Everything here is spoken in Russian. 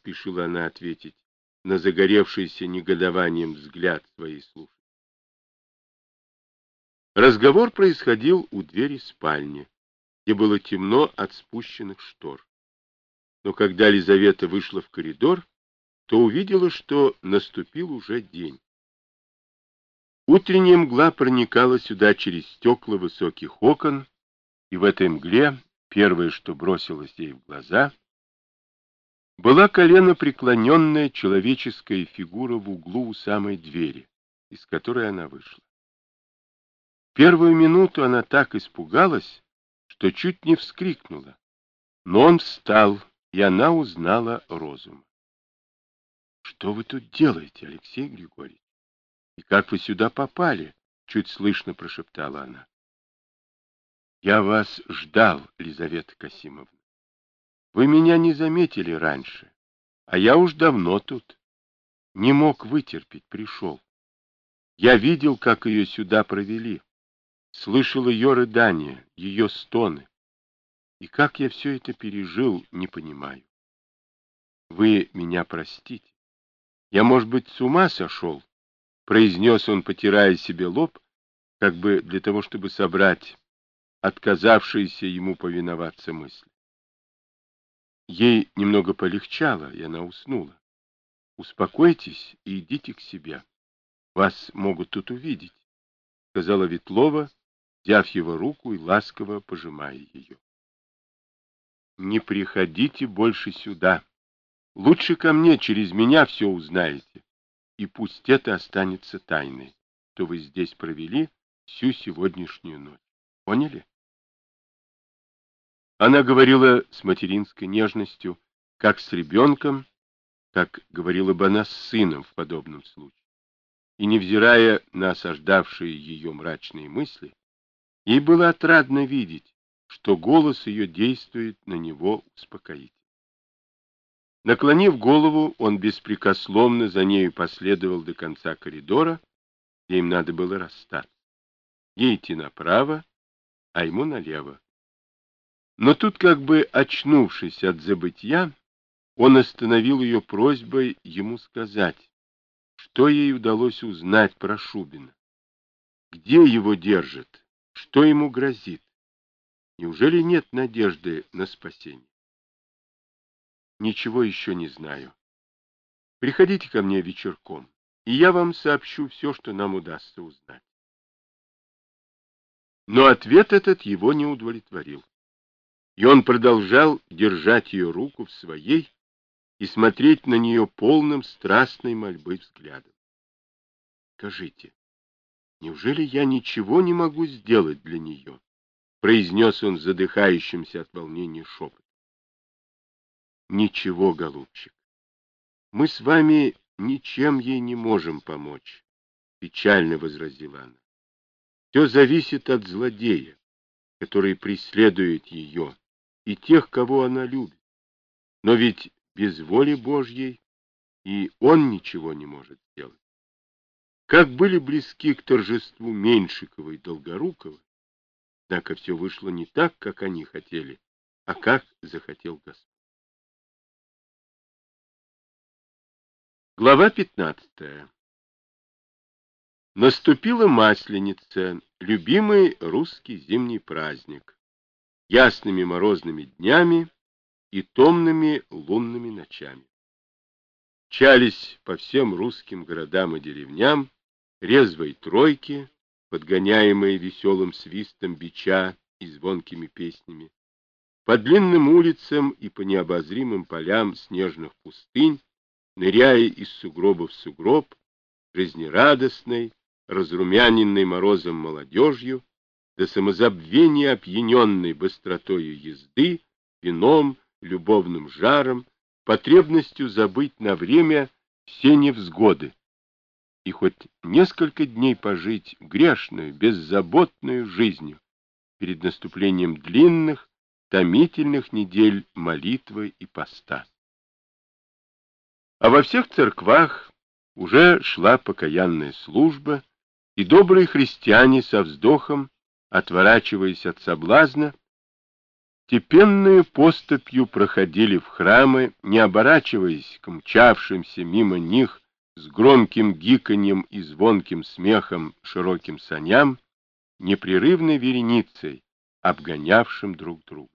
поспешила она ответить на загоревшийся негодованием взгляд своей слушательницы. Разговор происходил у двери спальни, где было темно от спущенных штор. Но когда Лизавета вышла в коридор, то увидела, что наступил уже день. Утренняя мгла проникала сюда через стекла высоких окон, и в этой мгле первое, что бросилось ей в глаза, была коленопреклоненная человеческая фигура в углу у самой двери, из которой она вышла. Первую минуту она так испугалась, что чуть не вскрикнула. Но он встал, и она узнала Розума. — Что вы тут делаете, Алексей Григорьевич? И как вы сюда попали? — чуть слышно прошептала она. — Я вас ждал, Лизавета Касимовна. Вы меня не заметили раньше, а я уж давно тут. Не мог вытерпеть, пришел. Я видел, как ее сюда провели. Слышал ее рыдания, ее стоны. И как я все это пережил, не понимаю. Вы меня простите. Я, может быть, с ума сошел, произнес он, потирая себе лоб, как бы для того, чтобы собрать отказавшиеся ему повиноваться мысли. Ей немного полегчало, и она уснула. Успокойтесь и идите к себе. Вас могут тут увидеть, сказала Ветлова, взяв его руку и ласково пожимая ее. Не приходите больше сюда. Лучше ко мне, через меня все узнаете. И пусть это останется тайной, что вы здесь провели всю сегодняшнюю ночь. Поняли? Она говорила с материнской нежностью, как с ребенком, как говорила бы она с сыном в подобном случае. И, невзирая на осаждавшие ее мрачные мысли, ей было отрадно видеть, что голос ее действует на него успокоительно. Наклонив голову, он беспрекословно за нею последовал до конца коридора, где им надо было расстаться. Ей идти направо, а ему налево. Но тут, как бы очнувшись от забытья, он остановил ее просьбой ему сказать, что ей удалось узнать про Шубина. Где его держат? Что ему грозит? Неужели нет надежды на спасение? Ничего еще не знаю. Приходите ко мне вечерком, и я вам сообщу все, что нам удастся узнать. Но ответ этот его не удовлетворил. И он продолжал держать ее руку в своей и смотреть на нее полным страстной мольбы взглядом. Скажите, неужели я ничего не могу сделать для нее? Произнес он задыхающимся от волнения шепот. Ничего, голубчик. Мы с вами ничем ей не можем помочь, печально возразила она. Все зависит от злодея, который преследует ее, и тех, кого она любит. Но ведь без воли Божьей и он ничего не может сделать. Как были близки к торжеству Меньшикова и Долгорукова, однако все вышло не так, как они хотели, а как захотел Господь. Глава 15. Наступила Масленица, любимый русский зимний праздник, ясными морозными днями и томными лунными ночами. Мчались по всем русским городам и деревням резвой тройки, подгоняемые веселым свистом бича и звонкими песнями. По длинным улицам и по необозримым полям снежных пустынь, ныряя из сугроба в сугроб, жизнерадостной, разрумяненной морозом молодежью, до самозабвения опьяненной быстротою езды, вином, любовным жаром, потребностью забыть на время все невзгоды и хоть несколько дней пожить грешную, беззаботную жизнью перед наступлением длинных, томительных недель молитвы и поста. А во всех церквах уже шла покаянная служба, и добрые христиане со вздохом, отворачиваясь от соблазна, Степенную поступью проходили в храмы, не оборачиваясь к мчавшимся мимо них с громким гиканьем и звонким смехом широким саням, непрерывной вереницей, обгонявшим друг друга.